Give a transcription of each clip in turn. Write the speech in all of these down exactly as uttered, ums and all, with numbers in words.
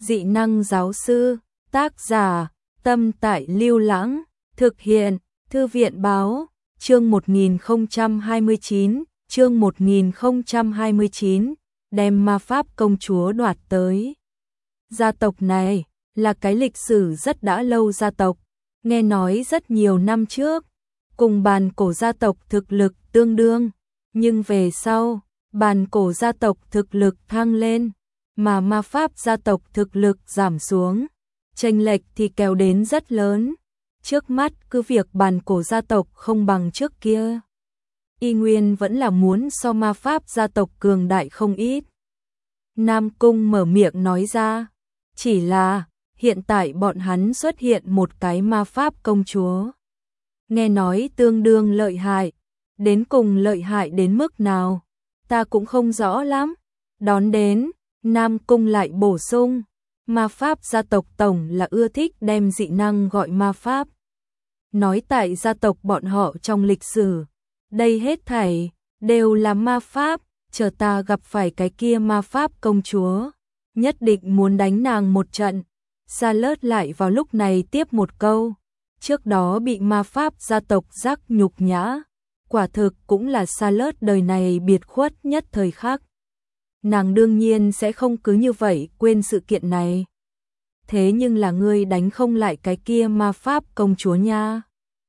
Dị năng giáo sư, tác giả, Tâm Tại Lưu Lãng, thực hiện, Thư viện báo, chương một nghìn không trăm hai mươi chín, chương một nghìn không trăm hai mươi chín, đem ma pháp công chúa đoạt tới. Gia tộc này là cái lịch sử rất đã lâu gia tộc, nghe nói rất nhiều năm trước, cùng bàn cổ gia tộc thực lực tương đương, nhưng về sau, bàn cổ gia tộc thực lực thăng lên, mà ma pháp gia tộc thực lực giảm xuống, chênh lệch thì kéo đến rất lớn. Trước mắt cứ việc bàn cổ gia tộc không bằng trước kia, y nguyên vẫn là muốn so ma pháp gia tộc cường đại không ít. Nam Cung mở miệng nói ra, chỉ là hiện tại bọn hắn xuất hiện một cái ma pháp công chúa, nghe nói tương đương lợi hại, đến cùng lợi hại đến mức nào, ta cũng không rõ lắm. Đón đến, Nam Cung lại bổ sung, ma pháp gia tộc tổng là ưa thích đem dị năng gọi ma pháp. Nói tại gia tộc bọn họ trong lịch sử, đây hết thảy đều là ma pháp, chờ ta gặp phải cái kia ma pháp công chúa, nhất định muốn đánh nàng một trận. Charlotte lại vào lúc này tiếp một câu, trước đó bị ma pháp gia tộc rắc nhục nhã, quả thực cũng là Charlotte đời này biệt khuất nhất thời khắc. Nàng đương nhiên sẽ không cứ như vậy quên sự kiện này. Thế nhưng là ngươi đánh không lại cái kia ma pháp công chúa nha.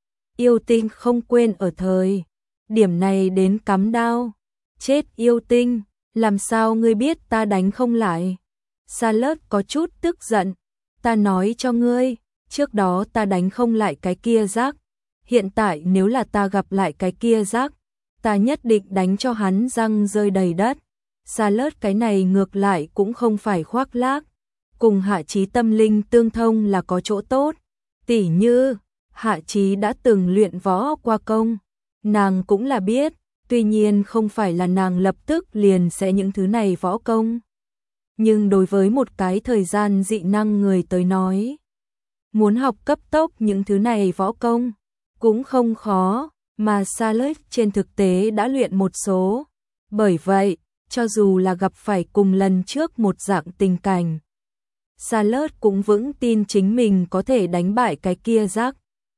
Yêu Tinh không quên ở thời điểm này đến cắm đao. Chết Yêu Tinh, làm sao ngươi biết ta đánh không lại? Charlotte có chút tức giận. Ta nói cho ngươi, trước đó ta đánh không lại cái kia rác. Hiện tại nếu là ta gặp lại cái kia rác, ta nhất định đánh cho hắn răng rơi đầy đất. Charlotte cái này ngược lại cũng không phải khoác lác, cùng Hạ Chí tâm linh tương thông là có chỗ tốt. Tỉ như, Hạ Chí đã từng luyện võ qua công, nàng cũng là biết, tuy nhiên không phải là nàng lập tức liền sẽ những thứ này võ công. Nhưng đối với một cái thời gian dị năng người tới nói, muốn học cấp tốc những thứ này võ công, cũng không khó, mà Charlotte trên thực tế đã luyện một số. Bởi vậy, cho dù là gặp phải cùng lần trước một dạng tình cảnh, Charlotte cũng vững tin chính mình có thể đánh bại cái kia rác.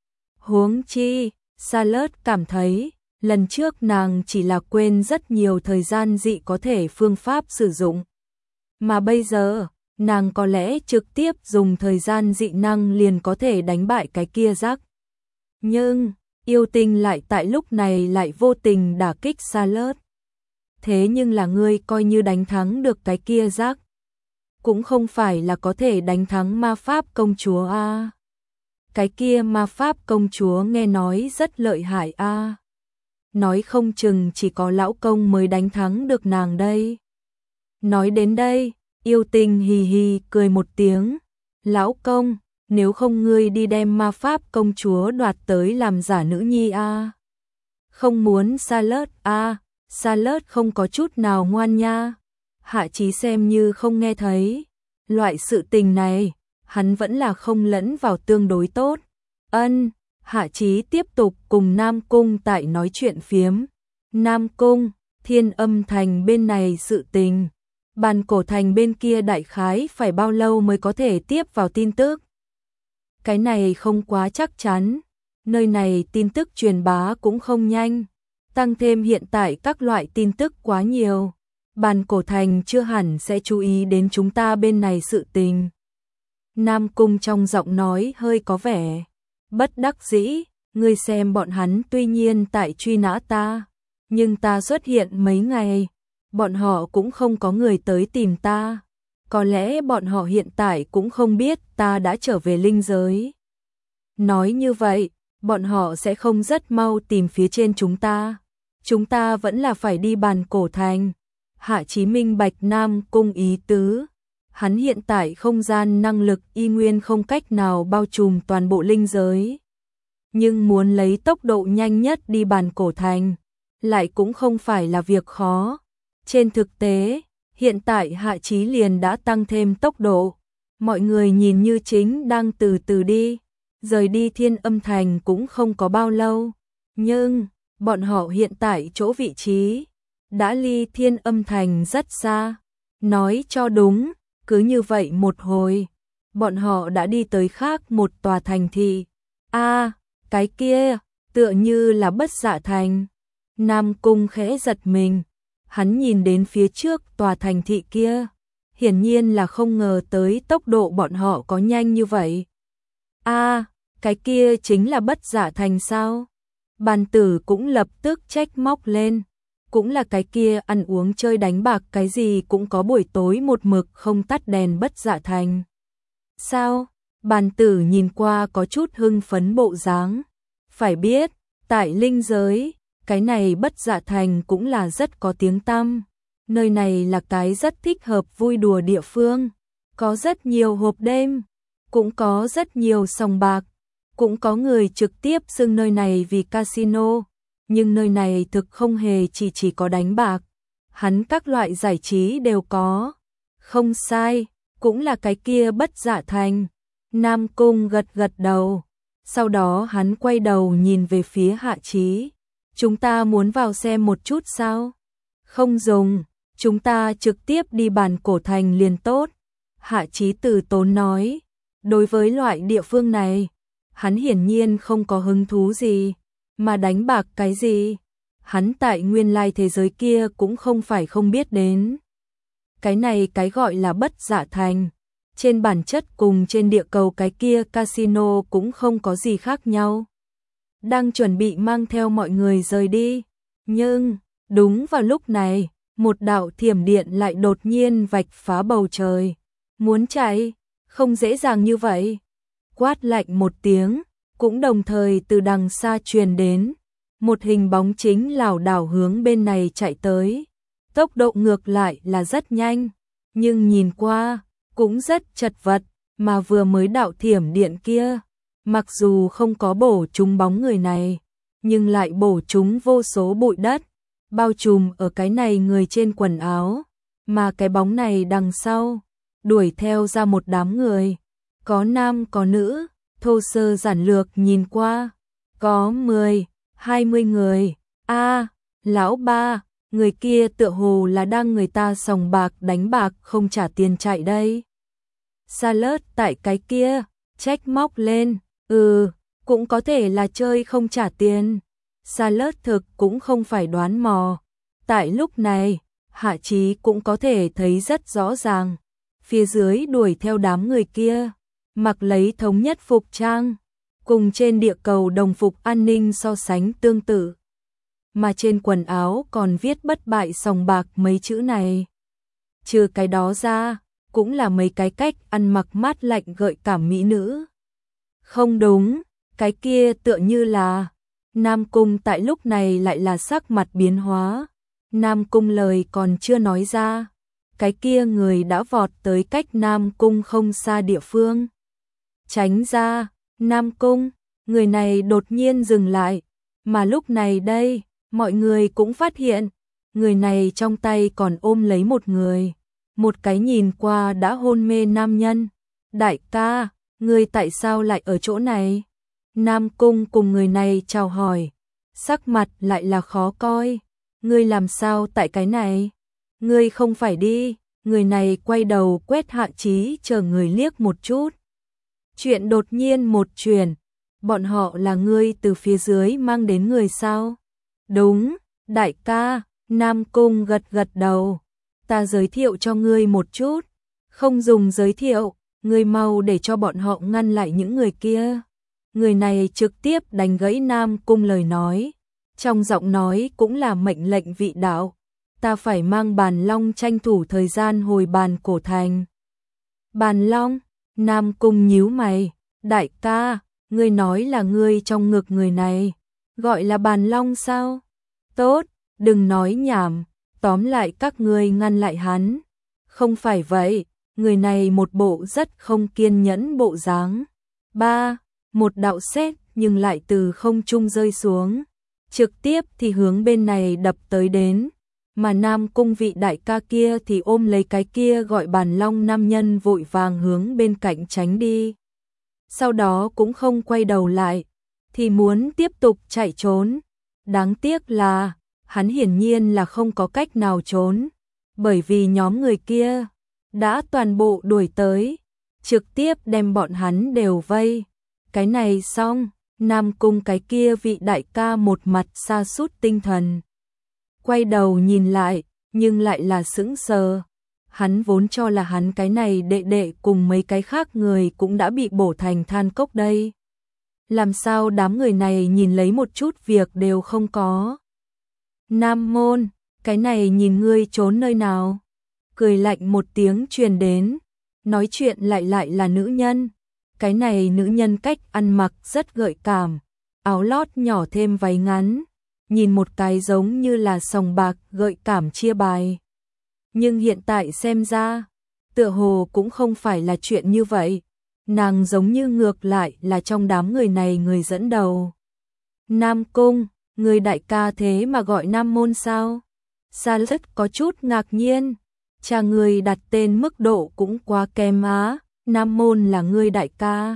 Huống chi, Charlotte cảm thấy, lần trước nàng chỉ là quên rất nhiều thời gian dị có thể phương pháp sử dụng. Mà bây giờ, nàng có lẽ trực tiếp dùng thời gian dị năng liền có thể đánh bại cái kia rác. Nhưng, Yêu Tinh lại tại lúc này lại vô tình đả kích Charlotte. Thế nhưng là ngươi coi như đánh thắng được cái kia rác, cũng không phải là có thể đánh thắng ma pháp công chúa a. À. Cái kia ma pháp công chúa nghe nói rất lợi hại a. À. Nói không chừng chỉ có lão công mới đánh thắng được nàng đây. Nói đến đây, Yêu Tinh hì hì cười một tiếng. Lão công, nếu không ngươi đi đem ma pháp công chúa đoạt tới làm giả nữ nhi a. À. Không muốn Charlotte a. À. Charlotte không có chút nào ngoan nha. Hạ Chí xem như không nghe thấy. Loại sự tình này, hắn vẫn là không lẫn vào tương đối tốt. Ân, Hạ Chí tiếp tục cùng Nam Cung tại nói chuyện phiếm. Nam Cung, Thiên Âm Thành bên này sự tình. Bàn cổ thành bên kia đại khái phải bao lâu mới có thể tiếp vào tin tức? Cái này không quá chắc chắn. Nơi này tin tức truyền bá cũng không nhanh. Tăng thêm hiện tại các loại tin tức quá nhiều, bàn cổ thành chưa hẳn sẽ chú ý đến chúng ta bên này sự tình. Nam Cung trong giọng nói hơi có vẻ bất đắc dĩ, ngươi xem bọn hắn tuy nhiên tại truy nã ta, nhưng ta xuất hiện mấy ngày, bọn họ cũng không có người tới tìm ta, có lẽ bọn họ hiện tại cũng không biết ta đã trở về linh giới. Nói như vậy, bọn họ sẽ không rất mau tìm phía trên chúng ta. Chúng ta vẫn là phải đi bàn cổ thành. Hạ Chí minh bạch Nam Cung ý tứ. Hắn hiện tại không gian năng lực y nguyên không cách nào bao trùm toàn bộ linh giới. Nhưng muốn lấy tốc độ nhanh nhất đi bàn cổ thành, lại cũng không phải là việc khó. Trên thực tế, hiện tại Hạ Chí liền đã tăng thêm tốc độ. Mọi người nhìn như chính đang từ từ đi. Rời đi Thiên Âm Thành cũng không có bao lâu. Nhưng, bọn họ hiện tại chỗ vị trí đã ly Thiên Âm Thành rất xa. Nói cho đúng, Cứ như vậy một hồi, bọn họ đã đi tới khác một tòa thành thị. A, à, cái kia, tựa như là Bất Dạ Thành. Nam Cung khẽ giật mình, hắn nhìn đến phía trước tòa thành thị kia, hiển nhiên là không ngờ tới tốc độ bọn họ có nhanh như vậy. A, à, cái kia chính là Bất Dạ Thành sao? Bàn tử cũng lập tức trách móc lên, cũng là cái kia ăn uống chơi đánh bạc cái gì cũng có buổi tối một mực không tắt đèn Bất Dạ Thành. Sao? Bàn tử nhìn qua có chút hưng phấn bộ dáng. Phải biết, tại linh giới, cái này Bất Dạ Thành cũng là rất có tiếng tăm. Nơi này là cái rất thích hợp vui đùa địa phương. Có rất nhiều hộp đêm, cũng có rất nhiều sòng bạc, cũng có người trực tiếp xưng nơi này vì casino. Nhưng nơi này thực không hề chỉ chỉ có đánh bạc. Hắn các loại giải trí đều có. Không sai, cũng là cái kia Bất Dạ Thành. Nam Cung gật gật đầu. Sau đó hắn quay đầu nhìn về phía Hạ Chí. Chúng ta muốn vào xem một chút sao? Không dùng, chúng ta trực tiếp đi Bàn Cổ Thành liền tốt. Hạ Chí từ tốn nói. Đối với loại địa phương này, hắn hiển nhiên không có hứng thú gì. Mà đánh bạc cái gì? Hắn tại nguyên lai thế giới kia cũng không phải không biết đến. Cái này cái gọi là Bất Dạ Thành. Trên bản chất cùng trên địa cầu cái kia casino cũng không có gì khác nhau. Đang chuẩn bị mang theo mọi người rời đi. Nhưng, đúng vào lúc này, một đạo thiểm điện lại đột nhiên vạch phá bầu trời. Muốn chạy, không dễ dàng như vậy. Quát lạnh một tiếng, cũng đồng thời từ đằng xa truyền đến. Một hình bóng chính lảo đảo hướng bên này chạy tới. Tốc độ ngược lại là rất nhanh, nhưng nhìn qua cũng rất chật vật, mà vừa mới đạo thiểm điện kia, mặc dù không có bổ trúng bóng người này, nhưng lại bổ trúng vô số bụi đất, bao trùm ở cái này người trên quần áo, mà cái bóng này đằng sau, đuổi theo ra một đám người, có nam có nữ, thô sơ giản lược nhìn qua, có mười, hai mươi người, a à, lão ba, người kia tựa hồ là đang người ta sòng bạc đánh bạc không trả tiền chạy đây. Sa Lớt tại cái kia, trách móc lên, ừ, cũng có thể là chơi không trả tiền. Sa Lớt thực cũng không phải đoán mò. Tại lúc này, Hạ Chí cũng có thể thấy rất rõ ràng. Phía dưới đuổi theo đám người kia, mặc lấy thống nhất phục trang, cùng trên địa cầu đồng phục an ninh so sánh tương tự. Mà trên quần áo còn viết bất bại sòng bạc mấy chữ này. Trừ cái đó ra, cũng là mấy cái cách ăn mặc mát lạnh gợi cảm mỹ nữ. Không đúng, cái kia tựa như là... Nam Cung tại lúc này lại là sắc mặt biến hóa. Nam Cung lời còn chưa nói ra. Cái kia người đã vọt tới cách Nam Cung không xa địa phương. Tránh ra, Nam Cung, người này đột nhiên dừng lại. Mà lúc này đây, mọi người cũng phát hiện, người này trong tay còn ôm lấy một người. Một cái nhìn qua đã hôn mê nam nhân. Đại ca, người tại sao lại ở chỗ này? Nam Cung cùng người này chào hỏi. Sắc mặt lại là khó coi. Ngươi làm sao tại cái này? Ngươi không phải đi. Người này quay đầu quét Hạ Chí chờ người liếc một chút. Chuyện đột nhiên một chuyển. Bọn họ là ngươi từ phía dưới mang đến người sao? Đúng, đại ca. Nam Cung gật gật đầu. Ta giới thiệu cho ngươi một chút. Không dùng giới thiệu, ngươi mau để cho bọn họ ngăn lại những người kia. Người này trực tiếp đánh gãy Nam Cung lời nói. Trong giọng nói cũng là mệnh lệnh vị đạo. Ta phải mang Bàn Long tranh thủ thời gian hồi Bàn Cổ Thành. Bàn Long, Nam Cung nhíu mày. Đại ca, ngươi nói là ngươi trong ngực người này. Gọi là Bàn Long sao? Tốt, đừng nói nhảm. Tóm lại các ngươi ngăn lại hắn. Không phải vậy, người này một bộ rất không kiên nhẫn bộ dáng. Ba, một đạo sét nhưng lại từ không trung rơi xuống. Trực tiếp thì hướng bên này đập tới đến. Mà Nam Cung vị đại ca kia thì ôm lấy cái kia gọi Bàn Long nam nhân vội vàng hướng bên cạnh tránh đi. Sau đó cũng không quay đầu lại, thì muốn tiếp tục chạy trốn. Đáng tiếc là hắn hiển nhiên là không có cách nào trốn, bởi vì nhóm người kia đã toàn bộ đuổi tới, trực tiếp đem bọn hắn đều vây. Cái này xong, Nam Cung cái kia vị đại ca một mặt sa sút tinh thần. Quay đầu nhìn lại, nhưng lại là sững sờ. Hắn vốn cho là hắn cái này đệ đệ cùng mấy cái khác người cũng đã bị bổ thành than cốc đây. Làm sao đám người này nhìn lấy một chút việc đều không có. Nam Môn, cái này nhìn ngươi trốn nơi nào? Cười lạnh một tiếng truyền đến, nói chuyện lại lại là nữ nhân. Cái này nữ nhân cách ăn mặc rất gợi cảm, áo lót nhỏ thêm váy ngắn, nhìn một cái giống như là sòng bạc gợi cảm chia bài. Nhưng hiện tại xem ra, tựa hồ cũng không phải là chuyện như vậy. Nàng giống như ngược lại là trong đám người này người dẫn đầu. Nam Cung, người đại ca thế mà gọi Nam Môn sao? Sa Lất có chút ngạc nhiên. Cha người đặt tên mức độ cũng quá kém á, Nam Môn là người đại ca.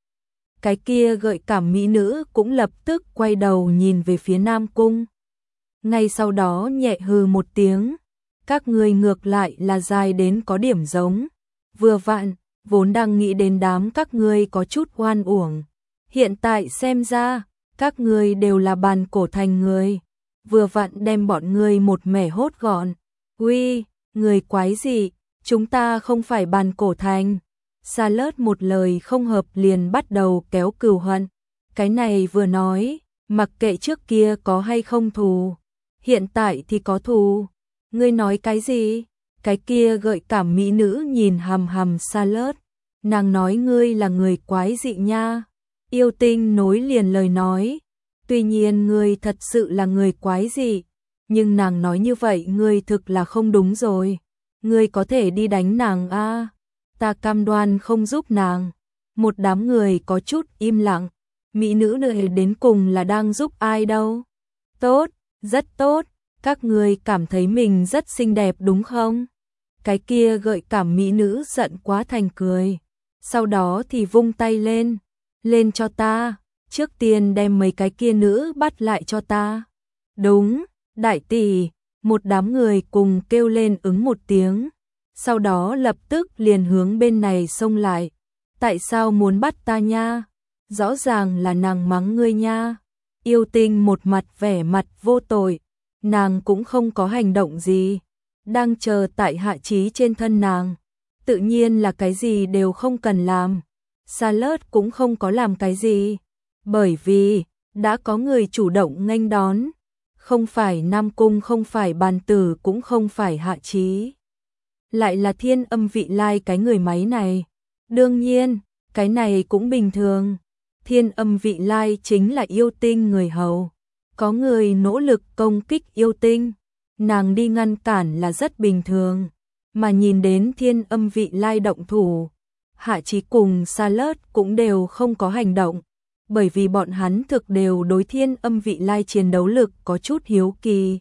Cái kia gợi cảm mỹ nữ cũng lập tức quay đầu nhìn về phía Nam Cung. Ngay sau đó nhẹ hừ một tiếng. Các người ngược lại là dài đến có điểm giống. Vừa vặn, vốn đang nghĩ đến đám các ngươi có chút oan uổng. Hiện tại xem ra, các ngươi đều là bàn cổ thành người. Vừa vặn đem bọn ngươi một mẻ hốt gọn. Uy, người quái gì, chúng ta không phải bàn cổ thành. Sa Lất một lời không hợp liền bắt đầu kéo cừu hận. Cái này vừa nói, mặc kệ trước kia có hay không thù, hiện tại thì có thù. Ngươi nói cái gì? Cái kia gợi cảm mỹ nữ nhìn hằm hằm Sa Lất. Nàng nói ngươi là người quái dị nha. Yêu Tinh nối liền lời nói. Tuy nhiên ngươi thật sự là người quái dị. Nhưng nàng nói như vậy ngươi thực là không đúng rồi. Ngươi có thể đi đánh nàng a à? Ta cam đoan không giúp nàng. Một đám người có chút im lặng. Mỹ nữ này đến cùng là đang giúp ai đâu? Tốt, rất tốt. Các người cảm thấy mình rất xinh đẹp đúng không? Cái kia gợi cảm mỹ nữ giận quá thành cười. Sau đó thì vung tay lên. Lên cho ta. Trước tiên đem mấy cái kia nữ bắt lại cho ta. Đúng, đại tỷ. Một đám người cùng kêu lên ứng một tiếng. Sau đó lập tức liền hướng bên này xông lại. Tại sao muốn bắt ta nha? Rõ ràng là nàng mắng ngươi nha. Yêu Tinh một mặt vẻ mặt vô tội. Nàng cũng không có hành động gì. Đang chờ tại hạ chí trên thân nàng. Tự nhiên là cái gì đều không cần làm. Sa Lất cũng không có làm cái gì. Bởi vì, đã có người chủ động nghênh đón. Không phải Nam Cung, không phải Bàn Tử, cũng không phải hạ chí. Lại là Thiên Âm Vị Lai cái người máy này. Đương nhiên, cái này cũng bình thường. Thiên Âm Vị Lai chính là Yêu Tinh người hầu. Có người nỗ lực công kích Yêu Tinh. Nàng đi ngăn cản là rất bình thường. Mà nhìn đến Thiên Âm Vị Lai động thủ, Hạ Chí cùng Sa Lất cũng đều không có hành động. Bởi vì bọn hắn thực đều đối Thiên Âm Vị Lai chiến đấu lực có chút hiếu kỳ.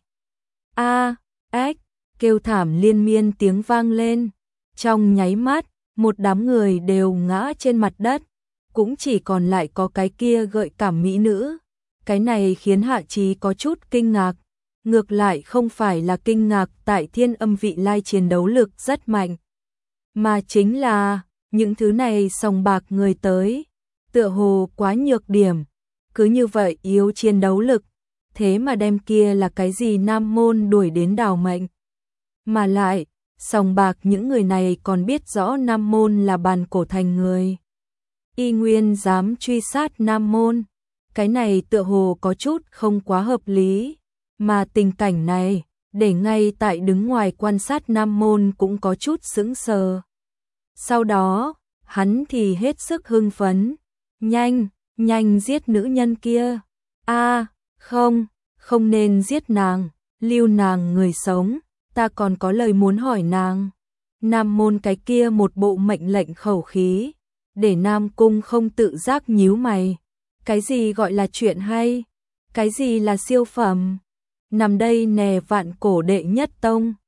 A, ếch, kêu thảm liên miên tiếng vang lên. Trong nháy mắt, một đám người đều ngã trên mặt đất. Cũng chỉ còn lại có cái kia gợi cảm mỹ nữ. Cái này khiến Hạ Chí có chút kinh ngạc. Ngược lại không phải là kinh ngạc tại Thiên Âm Vị Lai chiến đấu lực rất mạnh. Mà chính là, những thứ này sòng bạc người tới. Tựa hồ quá nhược điểm. Cứ như vậy yếu chiến đấu lực. Thế mà đem kia là cái gì Nam Môn đuổi đến đào mệnh. Mà lại, sòng bạc những người này còn biết rõ Nam Môn là bàn cổ thành người. Y nguyên dám truy sát Nam Môn. Cái này tựa hồ có chút không quá hợp lý. Mà tình cảnh này, để ngay tại đứng ngoài quan sát Nam Môn cũng có chút sững sờ. Sau đó, hắn thì hết sức hưng phấn. Nhanh, nhanh giết nữ nhân kia. A, không, không nên giết nàng, lưu nàng người sống, ta còn có lời muốn hỏi nàng. Nam Môn cái kia một bộ mệnh lệnh khẩu khí, để Nam Cung không tự giác nhíu mày. Cái gì gọi là chuyện hay? Cái gì là siêu phẩm? Nằm đây nè vạn cổ đệ nhất tông.